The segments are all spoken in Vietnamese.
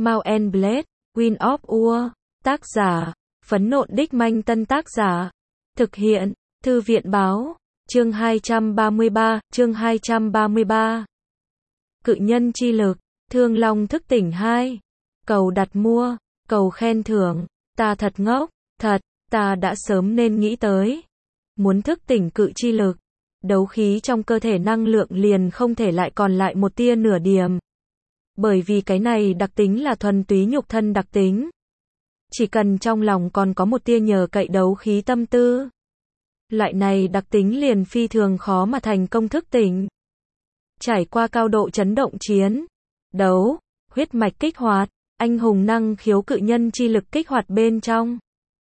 Mount and Blade, Wind of War. Tác giả, Phấn Nộn Đích Manh. Tân tác giả, thực hiện, Thư viện Báo. Chương 233. Cự nhân chi lực, Thương Long thức tỉnh 2. Cầu đặt mua, cầu khen thưởng. Ta thật ngốc, thật, ta đã sớm nên nghĩ tới. Muốn thức tỉnh cự chi lực, đấu khí trong cơ thể năng lượng liền không thể lại còn lại một tia nửa điểm. Bởi vì cái này đặc tính là thuần túy nhục thân đặc tính. Chỉ cần trong lòng còn có một tia nhờ cậy đấu khí tâm tư, loại này đặc tính liền phi thường khó mà thành công thức tỉnh. Trải qua cao độ chấn động chiến đấu, huyết mạch kích hoạt, anh hùng năng khiếu cự nhân chi lực kích hoạt bên trong.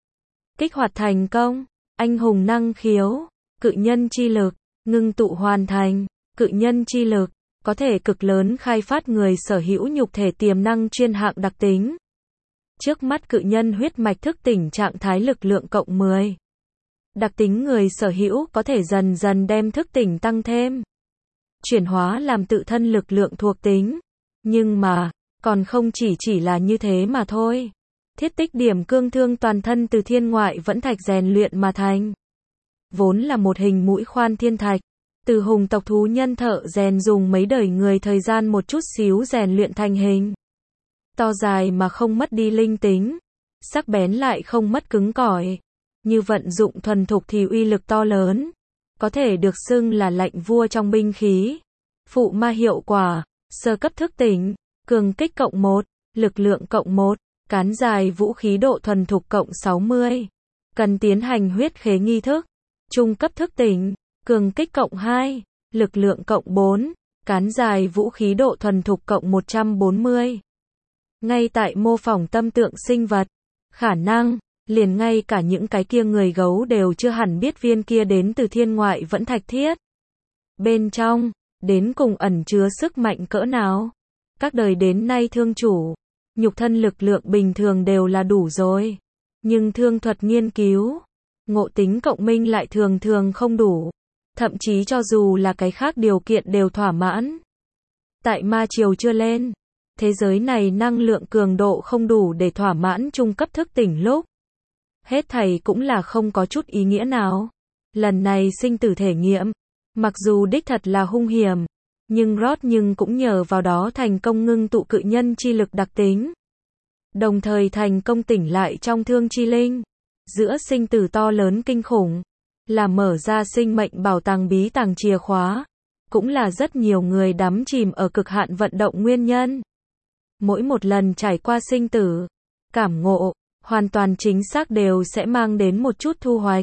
Kích hoạt thành công, anh hùng năng khiếu, cự nhân chi lực, ngưng tụ hoàn thành, cự nhân chi lực, có thể cực lớn khai phát người sở hữu nhục thể tiềm năng chuyên hạng đặc tính. Trước mắt cự nhân huyết mạch thức tỉnh trạng thái lực lượng cộng 10. Đặc tính người sở hữu có thể dần dần đem thức tỉnh tăng thêm, chuyển hóa làm tự thân lực lượng thuộc tính. Nhưng mà, còn không chỉ là như thế mà thôi. Thiết tích điểm cương thương toàn thân từ thiên ngoại vẫn thạch rèn luyện mà thành. Vốn là một hình mũi khoan thiên thạch, từ hùng tộc thú nhân thợ rèn dùng mấy đời người thời gian một chút xíu rèn luyện thành hình. To dài mà không mất đi linh tính, sắc bén lại không mất cứng cỏi. Như vận dụng thuần thục thì uy lực to lớn, có thể được xưng là lãnh vua trong binh khí. Phụ ma hiệu quả, sơ cấp thức tỉnh, cường kích cộng 1, lực lượng cộng 1, cán dài vũ khí độ thuần thục cộng 60. Cần tiến hành huyết khế nghi thức. Trung cấp thức tỉnh, cường kích cộng 2, lực lượng cộng 4, cán dài vũ khí độ thuần thục cộng 140. Ngay tại mô phỏng tâm tượng sinh vật, khả năng, liền ngay cả những cái kia người gấu đều chưa hẳn biết viên kia đến từ thiên ngoại vẫn thạch thiết. Bên trong, đến cùng ẩn chứa sức mạnh cỡ nào? Các đời đến nay thương chủ, nhục thân lực lượng bình thường đều là đủ rồi. Nhưng thương thuật nghiên cứu, ngộ tính cộng minh lại thường không đủ. Thậm chí cho dù là cái khác điều kiện đều thỏa mãn. Tại ma triều chưa lên, thế giới này năng lượng cường độ không đủ để thỏa mãn trung cấp thức tỉnh lúc. Hết thảy cũng là không có chút ý nghĩa nào. Lần này sinh tử thể nghiệm, mặc dù đích thật là hung hiểm, nhưng cũng nhờ vào đó thành công ngưng tụ cự nhân chi lực đặc tính. Đồng thời thành công tỉnh lại trong thương chi linh. Giữa sinh tử to lớn kinh khủng, là mở ra sinh mệnh bảo tàng bí tàng chìa khóa. Cũng là rất nhiều người đắm chìm ở cực hạn vận động nguyên nhân. Mỗi một lần trải qua sinh tử, cảm ngộ, hoàn toàn chính xác đều sẽ mang đến một chút thu hoạch.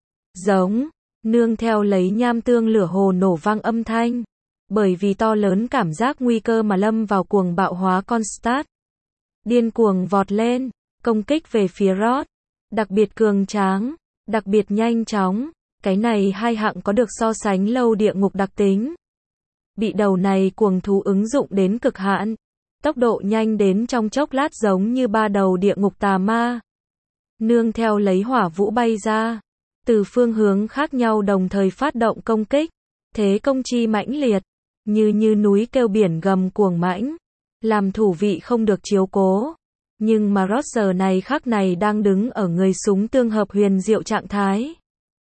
Giống, nương theo lấy nham tương lửa hồ nổ vang âm thanh. Bởi vì to lớn cảm giác nguy cơ mà lâm vào cuồng bạo hóa con Start. Điên cuồng vọt lên, công kích về phía Rod. Đặc biệt cường tráng, đặc biệt nhanh chóng. Cái này hai hạng có được so sánh lâu địa ngục đặc tính. Bị đầu này cuồng thú ứng dụng đến cực hạn. Tốc độ nhanh đến trong chốc lát giống như ba đầu địa ngục tà ma. Nương theo lấy hỏa vũ bay ra, từ phương hướng khác nhau đồng thời phát động công kích. Thế công chi mãnh liệt, như núi kêu biển gầm cuồng mãnh, làm thủ vị không được chiếu cố. Nhưng mà Rod giờ này khắc này đang đứng ở người súng tương hợp huyền diệu trạng thái.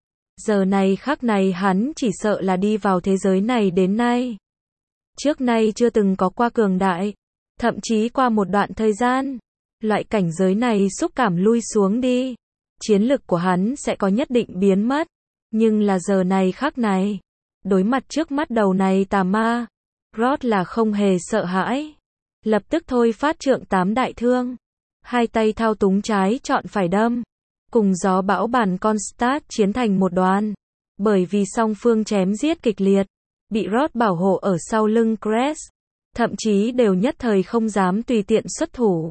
Giờ này khắc này hắn chỉ sợ là đi vào thế giới này đến nay. Trước nay chưa từng có qua cường đại. Thậm chí qua một đoạn thời gian, loại cảnh giới này xúc cảm lui xuống đi. Chiến lực của hắn sẽ có nhất định biến mất. Nhưng là giờ này khắc này, đối mặt trước mắt đầu này tà ma, Rod là không hề sợ hãi. Lập tức thôi phát trượng 8 đại thương. Hai tay thao túng trái chọn phải đâm. Cùng gió bão bàn con Start chiến thành một đoàn. Bởi vì song phương chém giết kịch liệt, bị Rod bảo hộ ở sau lưng Crest. Thậm chí đều nhất thời không dám tùy tiện xuất thủ.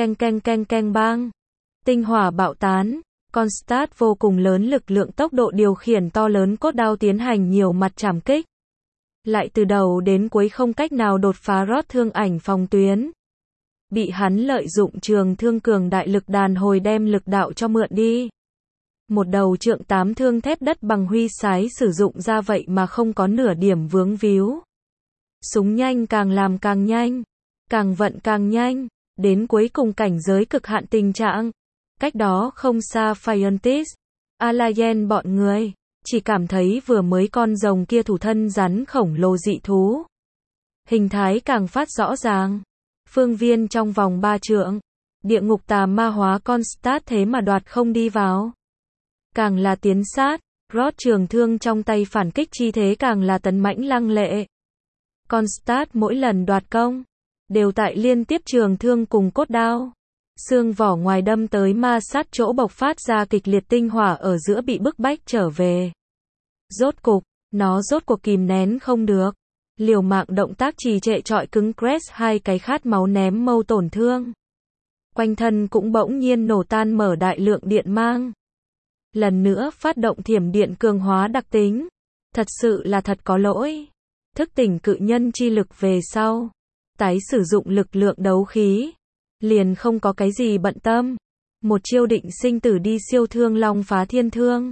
Keng bang. Tinh hỏa bạo tán. Con Start vô cùng lớn lực lượng tốc độ điều khiển to lớn cốt đao tiến hành nhiều mặt trảm kích. Lại từ đầu đến cuối không cách nào đột phá Rod thương ảnh phòng tuyến. Bị hắn lợi dụng trường thương cường đại lực đàn hồi đem lực đạo cho mượn đi. Một đầu trượng 8 thương thép đất bằng huy sái sử dụng ra vậy mà không có nửa điểm vướng víu. Súng nhanh càng làm càng nhanh, càng vận càng nhanh, đến cuối cùng cảnh giới cực hạn tình trạng. Cách đó không xa Phiontis, Alayen bọn người, chỉ cảm thấy vừa mới con rồng kia thủ thân rắn khổng lồ dị thú. Hình thái càng phát rõ ràng. Phương viên trong vòng 3 trượng. Địa ngục tà ma hóa Constat thế mà đoạt không đi vào. Càng là tiến sát, Rod trường thương trong tay phản kích chi thế càng là tấn mãnh lăng lệ. Constat mỗi lần đoạt công, đều tại liên tiếp trường thương cùng cốt đao. Xương vỏ ngoài đâm tới ma sát chỗ bộc phát ra kịch liệt tinh hỏa ở giữa bị bức bách trở về. Nó rốt cuộc kìm nén không được. Liều mạng động tác trì trệ trọi cứng Crest hai cái khát máu ném mâu tổn thương. Quanh thân cũng bỗng nhiên nổ tan mở đại lượng điện mang. Lần nữa phát động thiểm điện cường hóa đặc tính. Thật sự là thật có lỗi. Thức tỉnh cự nhân chi lực về sau. Tái sử dụng lực lượng đấu khí. Liền không có cái gì bận tâm. Một chiêu định sinh tử đi siêu thương long phá thiên thương.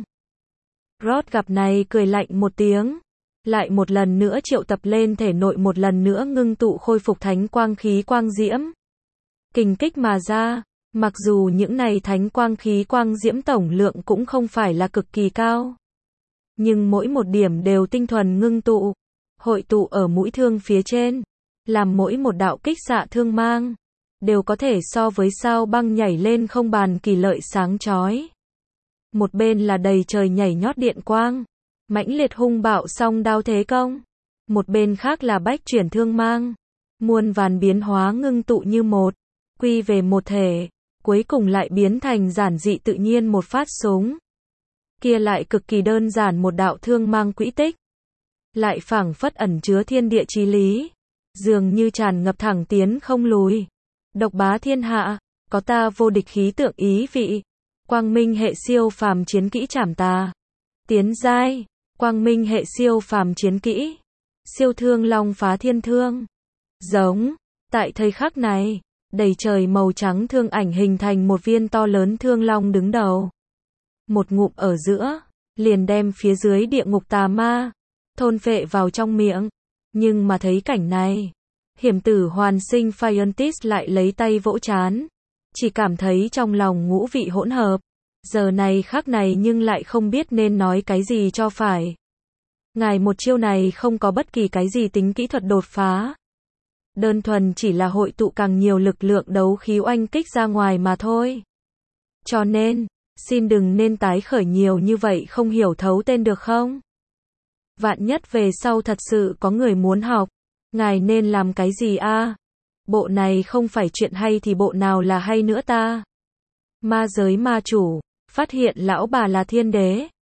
Rod gặp này cười lạnh một tiếng. Lại một lần nữa triệu tập lên thể nội một lần nữa ngưng tụ khôi phục thánh quang khí quang diễm. Kình kích mà ra, mặc dù những này thánh quang khí quang diễm tổng lượng cũng không phải là cực kỳ cao. Nhưng mỗi một điểm đều tinh thuần ngưng tụ, hội tụ ở mũi thương phía trên, làm mỗi một đạo kích xạ thương mang, đều có thể so với sao băng nhảy lên không bàn kỳ lợi sáng chói. Một bên là đầy trời nhảy nhót điện quang, mãnh liệt hung bạo song đao thế công. Một bên khác là bách chuyển thương mang, muôn vàn biến hóa ngưng tụ như một, quy về một thể, cuối cùng lại biến thành giản dị tự nhiên một phát súng. Kia lại cực kỳ đơn giản một đạo thương mang quỹ tích, lại phảng phất ẩn chứa thiên địa chí lý, dường như tràn ngập thẳng tiến không lùi. Độc bá thiên hạ, có ta vô địch khí tượng ý vị. Quang minh hệ siêu phàm chiến kỹ trảm tà. Tiến giai, quang minh hệ siêu phàm chiến kỹ. Siêu thương long phá thiên thương. Giống, tại thời khắc này, đầy trời màu trắng thương ảnh hình thành một viên to lớn thương long đứng đầu. Một ngụm ở giữa, liền đem phía dưới địa ngục tà ma, thôn phệ vào trong miệng. Nhưng mà thấy cảnh này, hiểm tử hoàn sinh Phiontis lại lấy tay vỗ trán. Chỉ cảm thấy trong lòng ngũ vị hỗn hợp. Giờ này khắc này nhưng lại không biết nên nói cái gì cho phải. Ngài một chiêu này không có bất kỳ cái gì tính kỹ thuật đột phá. Đơn thuần chỉ là hội tụ càng nhiều lực lượng đấu khí oanh kích ra ngoài mà thôi. Cho nên, xin đừng nên tái khởi nhiều như vậy không hiểu thấu tên được không? Vạn nhất về sau thật sự có người muốn học, ngài nên làm cái gì a? Bộ này không phải chuyện hay thì bộ nào là hay nữa ta? Ma giới ma chủ, phát hiện lão bà là thiên đế.